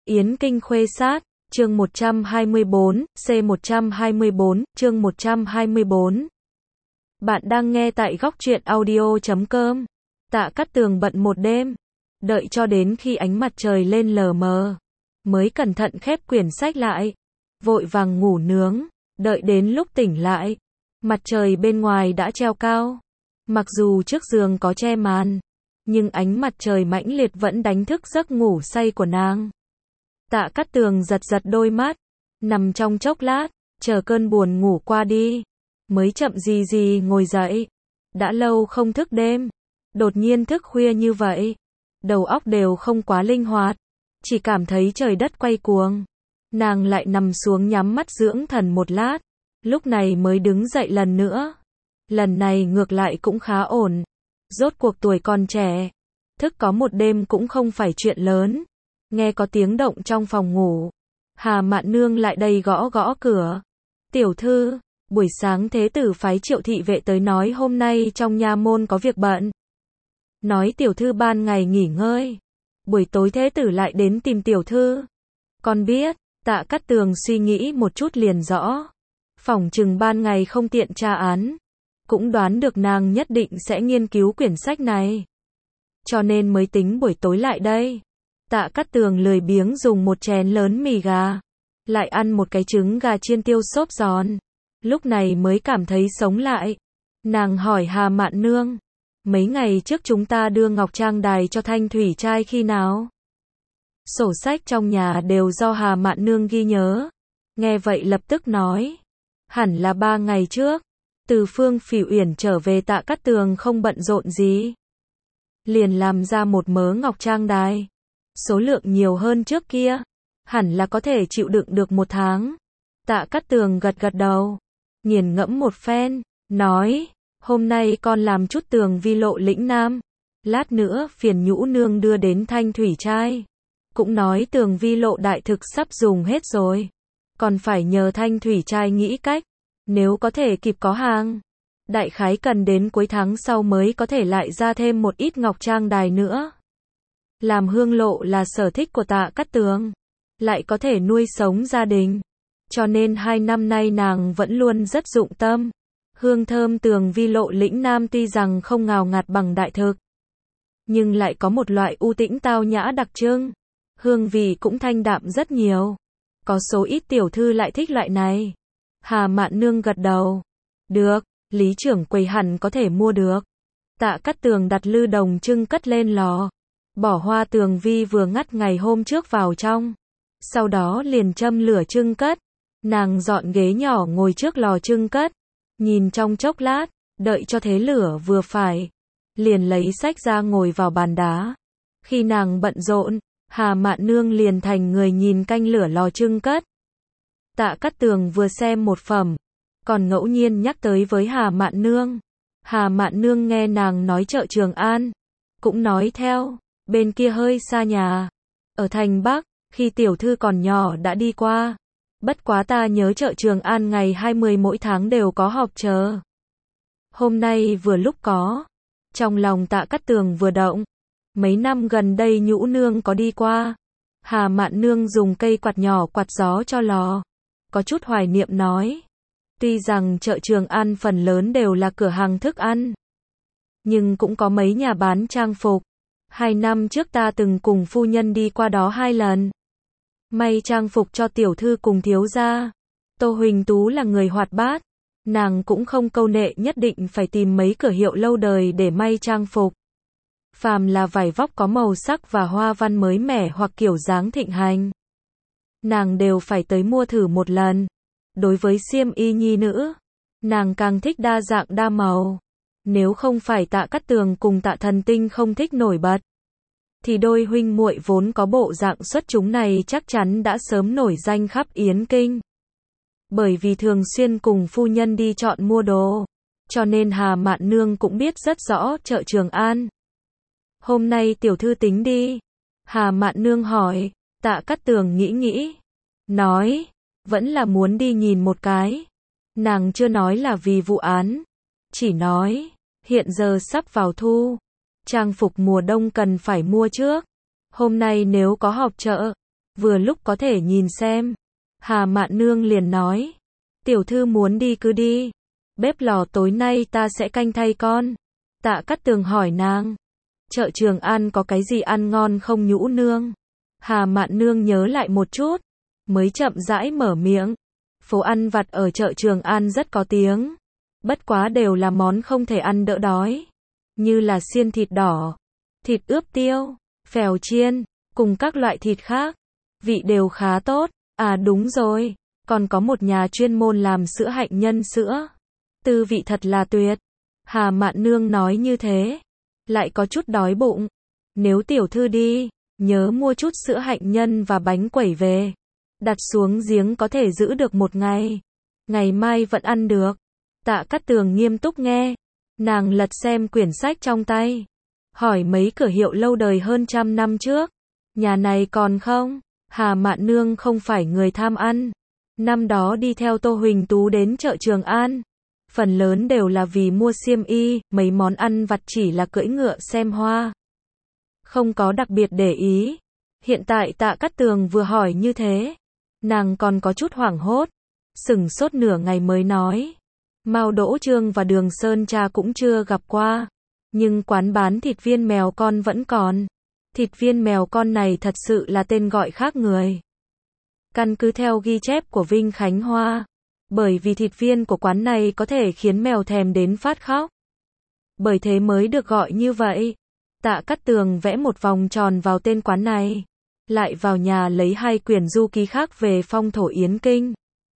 Yến Kinh Khuê Sát, chương 124, C124, chương 124. Bạn đang nghe tại góc truyện audio.com. Tạ Cát Tường bận một đêm, đợi cho đến khi ánh mặt trời lên lờ mờ, mới cẩn thận khép quyển sách lại, vội vàng ngủ nướng, đợi đến lúc tỉnh lại, mặt trời bên ngoài đã treo cao. Mặc dù trước giường có che màn, nhưng ánh mặt trời mãnh liệt vẫn đánh thức giấc ngủ say của nàng. Tạ Cát Tường giật giật đôi mắt, nằm trong chốc lát, chờ cơn buồn ngủ qua đi, mới chậm gì ngồi dậy. Đã lâu không thức đêm, đột nhiên thức khuya như vậy, đầu óc đều không quá linh hoạt, chỉ cảm thấy trời đất quay cuồng. Nàng lại nằm xuống nhắm mắt dưỡng thần một lát, lúc này mới đứng dậy lần nữa. Lần này ngược lại cũng khá ổn, rốt cuộc tuổi còn trẻ, thức có một đêm cũng không phải chuyện lớn. Nghe có tiếng động trong phòng ngủ, Hà Mạn Nương lại đây gõ gõ cửa. Tiểu thư, buổi sáng thế tử phái Triệu thị vệ tới nói hôm nay trong nha môn có việc bận. Nói tiểu thư ban ngày nghỉ ngơi, buổi tối thế tử lại đến tìm tiểu thư. Con biết. Tạ Cát Tường suy nghĩ một chút liền rõ. Phỏng chừng ban ngày không tiện tra án, cũng đoán được nàng nhất định sẽ nghiên cứu quyển sách này, cho nên mới tính buổi tối lại đây. Tạ Cát Tường lười biếng dùng một chén lớn mì gà, lại ăn một cái trứng gà chiên tiêu xốp giòn, lúc này mới cảm thấy sống lại. Nàng hỏi Hà Mạn Nương, mấy ngày trước chúng ta đưa Ngọc Trang Đài cho Thanh Thủy Trai khi nào? Sổ sách trong nhà đều do Hà Mạn Nương ghi nhớ. Nghe vậy lập tức nói, hẳn là 3 ngày trước. Từ Phương Phỉ Uyển trở về, Tạ Cát Tường không bận rộn gì, liền làm ra một mớ Ngọc Trang Đài, số lượng nhiều hơn trước kia, hẳn là có thể chịu đựng được 1 tháng. Tạ Cát Tường gật gật đầu, nghiền ngẫm một phen, nói, hôm nay con làm chút tường vi lộ lĩnh nam, lát nữa phiền Nhũ Nương đưa đến Thanh Thủy Trai. Cũng nói tường vi lộ đại thực sắp dùng hết rồi, còn phải nhờ Thanh Thủy Trai nghĩ cách, nếu có thể kịp có hàng. Đại khái cần đến cuối tháng sau mới có thể lại ra thêm một ít Ngọc Trang Đài nữa. Làm hương lộ là sở thích của Tạ Cát Tường, lại có thể nuôi sống gia đình, cho nên 2 năm nay nàng vẫn luôn rất dụng tâm. Hương thơm tường vi lộ lĩnh nam tuy rằng không ngào ngạt bằng đại thực, nhưng lại có một loại u tĩnh tao nhã đặc trưng, hương vị cũng thanh đạm rất nhiều. Có số ít tiểu thư lại thích loại này. Hà Mạn Nương gật đầu, được, Lý trưởng quầy hẳn có thể mua được. Tạ Cát Tường đặt lư đồng trưng cất lên lò, bỏ hoa tường vi vừa ngắt ngày hôm trước vào trong, sau đó liền châm lửa trưng cất. Nàng dọn ghế nhỏ ngồi trước lò trưng cất, nhìn trong chốc lát, đợi cho thế lửa vừa phải, liền lấy sách ra ngồi vào bàn đá. Khi nàng bận rộn, Hà Mạn Nương liền thành người nhìn canh lửa lò trưng cất. Tạ Cát Tường vừa xem một phẩm, còn ngẫu nhiên nhắc tới với Hà Mạn Nương. Hà Mạn Nương nghe nàng nói chợ Trường An, cũng nói theo, bên kia hơi xa nhà, ở thành Bắc, khi tiểu thư còn nhỏ đã đi qua. Bất quá ta nhớ chợ Trường An ngày 20 mỗi tháng đều có họp chờ. Hôm nay vừa lúc có. Trong lòng Tạ Cát Tường vừa động. Mấy năm gần đây Nhũ Nương có đi qua. Hà Mạn Nương dùng cây quạt nhỏ quạt gió cho lò, có chút hoài niệm nói. Tuy rằng chợ Trường An phần lớn đều là cửa hàng thức ăn, nhưng cũng có mấy nhà bán trang phục. 2 năm trước ta từng cùng phu nhân đi qua đó 2 lần. May trang phục cho tiểu thư cùng thiếu gia. Tô Huỳnh Tú là người hoạt bát, nàng cũng không câu nệ nhất định phải tìm mấy cửa hiệu lâu đời để may trang phục. Phàm là vải vóc có màu sắc và hoa văn mới mẻ hoặc kiểu dáng thịnh hành, nàng đều phải tới mua thử một lần. Đối với xiêm y nhi nữ, nàng càng thích đa dạng đa màu. Nếu không phải Tạ Cát Tường cùng Tạ Thần Tinh không thích nổi bật, thì đôi huynh muội vốn có bộ dạng xuất chúng này chắc chắn đã sớm nổi danh khắp Yến Kinh. Bởi vì thường xuyên cùng phu nhân đi chọn mua đồ, cho nên Hà Mạn Nương cũng biết rất rõ chợ Trường An. Hôm nay tiểu thư tính đi? Hà Mạn Nương hỏi. Tạ Cát Tường nghĩ, nói, vẫn là muốn đi nhìn một cái. Nàng chưa nói là vì vụ án, chỉ nói, hiện giờ sắp vào thu, trang phục mùa đông cần phải mua trước. Hôm nay nếu có họp chợ, vừa lúc có thể nhìn xem. Hà Mạn Nương liền nói, tiểu thư muốn đi cứ đi, bếp lò tối nay ta sẽ canh thay con. Tạ Cát Tường hỏi nàng, chợ Trường An có cái gì ăn ngon không Nhũ nương? Hà Mạn Nương nhớ lại một chút, mới chậm rãi mở miệng, phố ăn vặt ở chợ Trường An rất có tiếng, bất quá đều là món không thể ăn đỡ đói, như là xiên thịt đỏ, thịt ướp tiêu, phèo chiên, cùng các loại thịt khác, vị đều khá tốt. À đúng rồi, còn có một nhà chuyên môn làm sữa hạnh nhân sữa, tư vị thật là tuyệt. Hà Mạn Nương nói như thế, lại có chút đói bụng. Nếu tiểu thư đi, nhớ mua chút sữa hạnh nhân và bánh quẩy về, đặt xuống giếng có thể giữ được một ngày, ngày mai vẫn ăn được. Tạ Cát Tường nghiêm túc nghe, nàng lật xem quyển sách trong tay, hỏi mấy cửa hiệu lâu đời hơn 100 năm trước, nhà này còn không? Hà Mạn Nương không phải người tham ăn, năm đó đi theo Tô Huỳnh Tú đến chợ Trường An, phần lớn đều là vì mua xiêm y, mấy món ăn vặt chỉ là cưỡi ngựa xem hoa, không có đặc biệt để ý. Hiện tại Tạ Cát Tường vừa hỏi như thế, nàng còn có chút hoảng hốt, sửng sốt nửa ngày mới nói, Mao Đỗ Trương và Đường Sơn Trà cũng chưa gặp qua, nhưng quán bán thịt viên mèo con vẫn còn. Thịt viên mèo con này thật sự là tên gọi khác người. Căn cứ theo ghi chép của Vinh Khánh Hoa, bởi vì thịt viên của quán này có thể khiến mèo thèm đến phát khóc, bởi thế mới được gọi như vậy. Tạ Cát Tường vẽ một vòng tròn vào tên quán này, lại vào nhà lấy 2 quyển du ký khác về phong thổ Yến Kinh.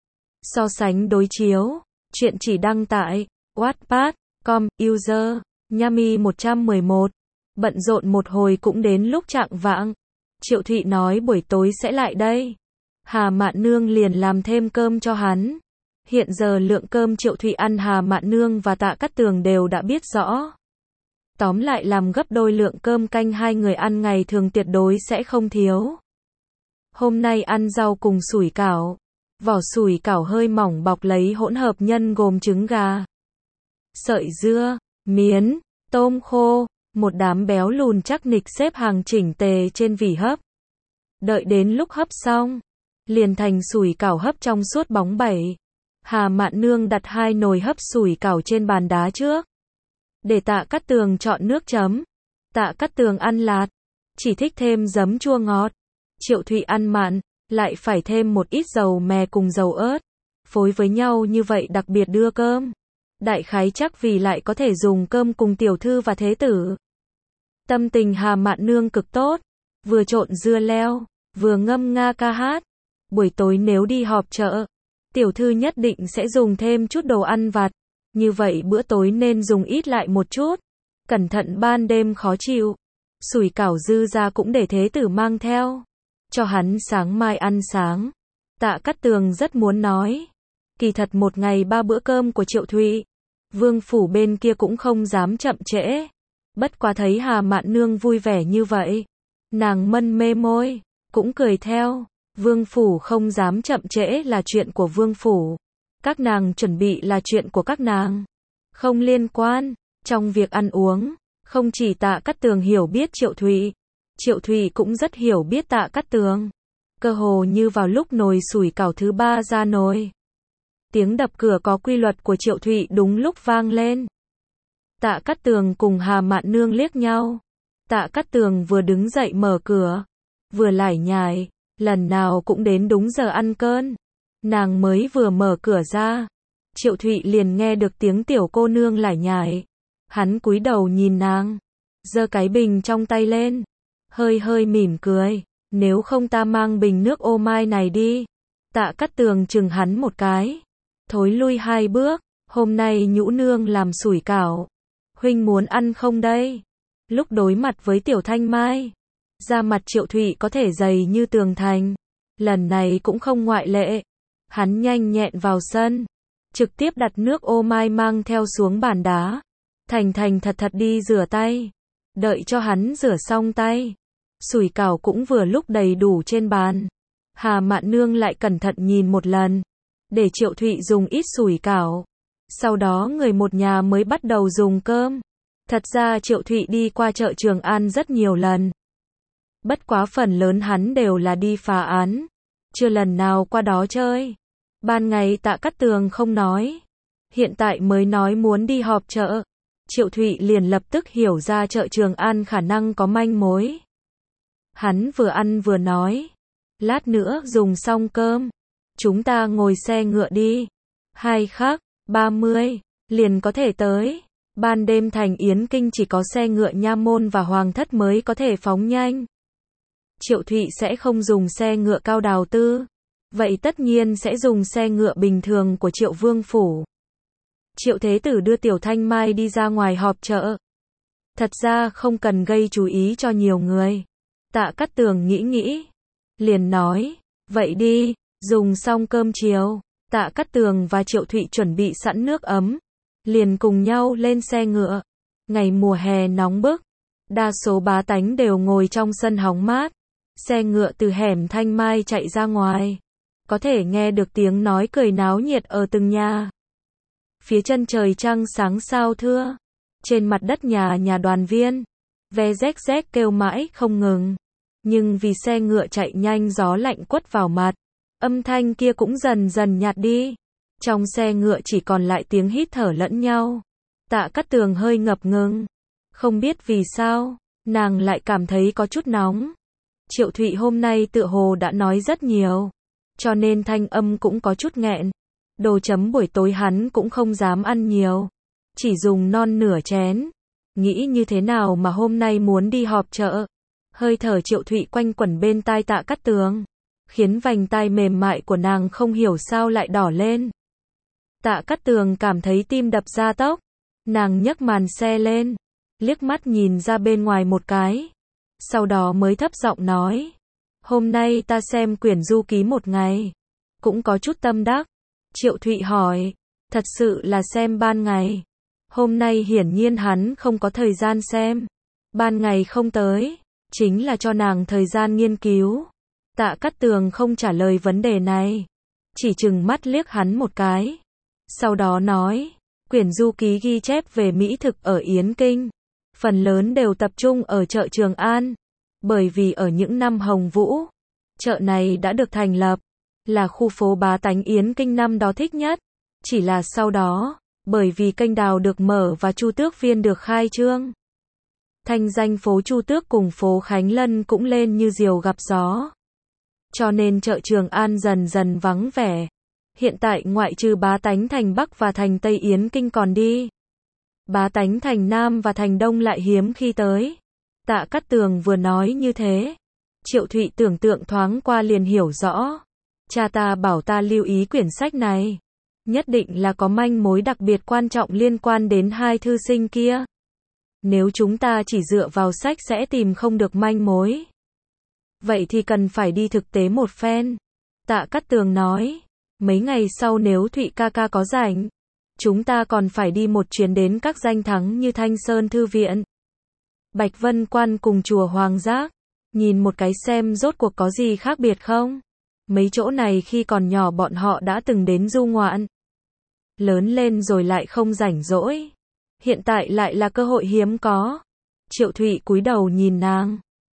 So sánh đối chiếu, chuyện chỉ đăng tại Wattpad.com, user Nhami 111. Bận rộn một hồi cũng đến lúc chạng vạng. Triệu Thụy nói buổi tối sẽ lại đây. Hà Mạn Nương liền làm thêm cơm cho hắn. Hiện giờ lượng cơm Triệu Thụy ăn Hà Mạn Nương và Tạ Cát Tường đều đã biết rõ. Tóm lại làm gấp đôi lượng cơm canh hai người ăn ngày thường tuyệt đối sẽ không thiếu. Hôm nay ăn rau cùng sủi cảo. Vỏ sủi cảo hơi mỏng bọc lấy hỗn hợp nhân gồm trứng gà, sợi dưa, miến, tôm khô. Một đám béo lùn chắc nịch xếp hàng chỉnh tề trên vỉ hấp. Đợi đến lúc hấp xong, liền thành sủi cảo hấp trong suốt bóng bẩy. Hà Mạn Nương đặt 2 nồi hấp sủi cảo trên bàn đá trước, để Tạ Cát Tường chọn nước chấm. Tạ Cát Tường ăn lạt, chỉ thích thêm giấm chua ngọt. Triệu Thụy ăn mặn, lại phải thêm một ít dầu mè cùng dầu ớt, phối với nhau như vậy đặc biệt đưa cơm. Đại khái chắc vì lại có thể dùng cơm cùng tiểu thư và thế tử. Tâm tình Hà Mạn Nương cực tốt, vừa trộn dưa leo, vừa ngâm nga ca hát. Buổi tối nếu đi họp chợ, tiểu thư nhất định sẽ dùng thêm chút đồ ăn vặt, như vậy bữa tối nên dùng ít lại một chút, cẩn thận ban đêm khó chịu. Sủi cảo dư ra cũng để thế tử mang theo, cho hắn sáng mai ăn sáng. Tạ Cát Tường rất muốn nói, kỳ thật một ngày 3 bữa cơm của Triệu Thụy, Vương phủ bên kia cũng không dám chậm trễ. Bất quá thấy Hà Mạn Nương vui vẻ như vậy, nàng mân mê môi, cũng cười theo. Vương phủ không dám chậm trễ là chuyện của Vương phủ, các nàng chuẩn bị là chuyện của các nàng, không liên quan. Trong việc ăn uống, không chỉ Tạ Cát Tường hiểu biết Triệu Thụy, Triệu Thụy cũng rất hiểu biết Tạ Cát Tường. Cơ hồ như vào lúc nồi sủi cảo thứ 3 ra nồi, tiếng đập cửa có quy luật của Triệu Thụy đúng lúc vang lên. Tạ Cát Tường cùng Hà Mạn Nương liếc nhau. Tạ Cát Tường vừa đứng dậy mở cửa, vừa lải nhải, lần nào cũng đến đúng giờ ăn cơm. Nàng mới vừa mở cửa ra, Triệu Thụy liền nghe được tiếng tiểu cô nương lải nhải. Hắn cúi đầu nhìn nàng, giơ cái bình trong tay lên, hơi hơi mỉm cười, nếu không ta mang bình nước ô mai này đi. Tạ Cát Tường chừng hắn một cái, thối lui 2 bước, hôm nay Nhũ nương làm sủi cảo, huynh muốn ăn không đây? Lúc đối mặt với Tiểu Thanh Mai, da mặt Triệu Thụy có thể dày như tường thành, lần này cũng không ngoại lệ. Hắn nhanh nhẹn vào sân, trực tiếp đặt nước ô mai mang theo xuống bàn đá, thành thành thật thật đi rửa tay. Đợi cho hắn rửa xong tay, sủi cảo cũng vừa lúc đầy đủ trên bàn. Hà Mạn Nương lại cẩn thận nhìn một lần, để Triệu Thụy dùng ít sủi cảo. Sau đó người một nhà mới bắt đầu dùng cơm. Thật ra Triệu Thụy đi qua chợ Trường An rất nhiều lần. Bất quá phần lớn hắn đều là đi phá án, chưa lần nào qua đó chơi. Ban ngày Tạ Cát Tường không nói, hiện tại mới nói muốn đi họp chợ. Triệu Thụy liền lập tức hiểu ra chợ Trường An khả năng có manh mối. Hắn vừa ăn vừa nói, lát nữa dùng xong cơm, chúng ta ngồi xe ngựa đi. 2:30 liền có thể tới. Ban đêm thành Yến Kinh chỉ có xe ngựa Nha Môn và Hoàng Thất mới có thể phóng nhanh. Triệu Thụy sẽ không dùng xe ngựa Cao Đào Tư, vậy tất nhiên sẽ dùng xe ngựa bình thường của Triệu Vương Phủ. Triệu Thế Tử đưa Tiểu Thanh Mai đi ra ngoài họp chợ. Thật ra không cần gây chú ý cho nhiều người. Tạ Cát Tường nghĩ, liền nói, vậy đi, dùng xong cơm chiều, Tạ Cát Tường và Triệu Thụy chuẩn bị sẵn nước ấm, liền cùng nhau lên xe ngựa. Ngày mùa hè nóng bức, đa số bá tánh đều ngồi trong sân hóng mát. Xe ngựa từ hẻm Thanh Mai chạy ra ngoài, có thể nghe được tiếng nói cười náo nhiệt ở từng nhà. Phía chân trời trăng sáng sao thưa, trên mặt đất nhà đoàn viên, ve rếc rếc kêu mãi không ngừng. Nhưng vì xe ngựa chạy nhanh gió lạnh quất vào mặt, âm thanh kia cũng dần dần nhạt đi. Trong xe ngựa chỉ còn lại tiếng hít thở lẫn nhau. Tạ Cát Tường hơi ngập ngừng, không biết vì sao, nàng lại cảm thấy có chút nóng. Triệu Thụy hôm nay tựa hồ đã nói rất nhiều, cho nên thanh âm cũng có chút nghẹn. Đồ chấm buổi tối hắn cũng không dám ăn nhiều, chỉ dùng non nửa chén. Nghĩ như thế nào mà hôm nay muốn đi họp chợ. Hơi thở Triệu Thụy quanh quẩn bên tai Tạ Cát Tường, khiến vành tai mềm mại của nàng không hiểu sao lại đỏ lên. Tạ Cát Tường cảm thấy tim đập ra tốc, nàng nhấc màn xe lên, liếc mắt nhìn ra bên ngoài một cái, sau đó mới thấp giọng nói, hôm nay ta xem quyển du ký một ngày, cũng có chút tâm đắc. Triệu Thụy hỏi, thật sự là xem ban ngày? Hôm nay hiển nhiên hắn không có thời gian xem, ban ngày không tới, chính là cho nàng thời gian nghiên cứu. Tạ Cát Tường không trả lời vấn đề này, chỉ trừng mắt liếc hắn một cái, sau đó nói, quyển du ký ghi chép về mỹ thực ở Yến Kinh, phần lớn đều tập trung ở chợ Trường An, bởi vì ở những năm Hồng Vũ, chợ này đã được thành lập, là khu phố bá tánh Yến Kinh năm đó thích nhất. Chỉ là sau đó, bởi vì kênh đào được mở và Chu Tước Viên được khai trương, thanh danh phố Chu Tước cùng phố Khánh Lân cũng lên như diều gặp gió. Cho nên chợ Trường An dần dần vắng vẻ. Hiện tại ngoại trừ bá tánh thành Bắc và thành Tây Yến Kinh còn đi, bá tánh thành Nam và thành Đông lại hiếm khi tới. Tạ Cát Tường vừa nói như thế, Triệu Thụy tưởng tượng thoáng qua liền hiểu rõ. Cha ta bảo ta lưu ý quyển sách này, nhất định là có manh mối đặc biệt quan trọng liên quan đến hai thư sinh kia. Nếu chúng ta chỉ dựa vào sách sẽ tìm không được manh mối, vậy thì cần phải đi thực tế một phen. Tạ Cát Tường nói, mấy ngày sau nếu Thụy ca ca có rảnh, chúng ta còn phải đi một chuyến đến các danh thắng như Thanh Sơn Thư Viện, Bạch Vân Quan cùng chùa Hoàng Giác, nhìn một cái xem rốt cuộc có gì khác biệt không. Mấy chỗ này khi còn nhỏ bọn họ đã từng đến du ngoạn, lớn lên rồi lại không rảnh rỗi, hiện tại lại là cơ hội hiếm có. Triệu Thụy cúi đầu nhìn nàng,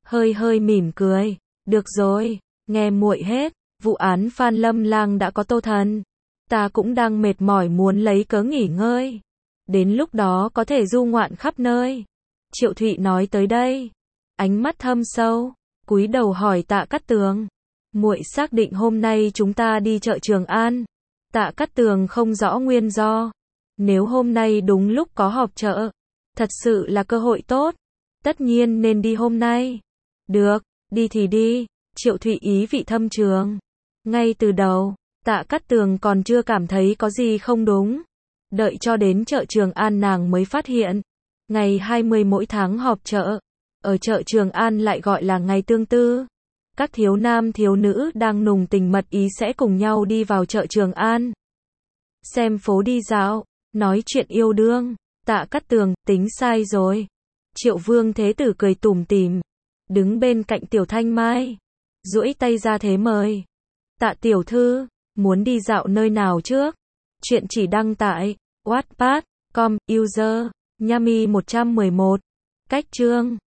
hơi mỉm cười, được rồi, nghe muội hết, vụ án Phan Lâm Lang đã có Tô Thần, ta cũng đang mệt mỏi muốn lấy cớ nghỉ ngơi, đến lúc đó có thể du ngoạn khắp nơi. Triệu Thụy nói tới đây, ánh mắt thâm sâu, cúi đầu hỏi Tạ Cát Tường, muội xác định hôm nay chúng ta đi chợ Trường An? Tạ Cát Tường không rõ nguyên do, nếu hôm nay đúng lúc có họp chợ, thật sự là cơ hội tốt, tất nhiên nên đi hôm nay. Được, đi thì đi. Triệu Thụy ý vị thâm trường. Ngay từ đầu, Tạ Cát Tường còn chưa cảm thấy có gì không đúng, đợi cho đến chợ Trường An nàng mới phát hiện, ngày 20 mỗi tháng họp chợ, ở chợ Trường An lại gọi là ngày tương tư. Các thiếu nam thiếu nữ đang nùng tình mật ý sẽ cùng nhau đi vào chợ Trường An, xem phố đi dạo, nói chuyện yêu đương. Tạ Cát Tường, tính sai rồi. Triệu Vương Thế Tử cười tủm tỉm, đứng bên cạnh Tiểu Thanh Mai, duỗi tay ra thế mời. Tạ tiểu thư, muốn đi dạo nơi nào trước? Chuyện chỉ đăng tại Wattpad.com, user Nhami 111. Cách chương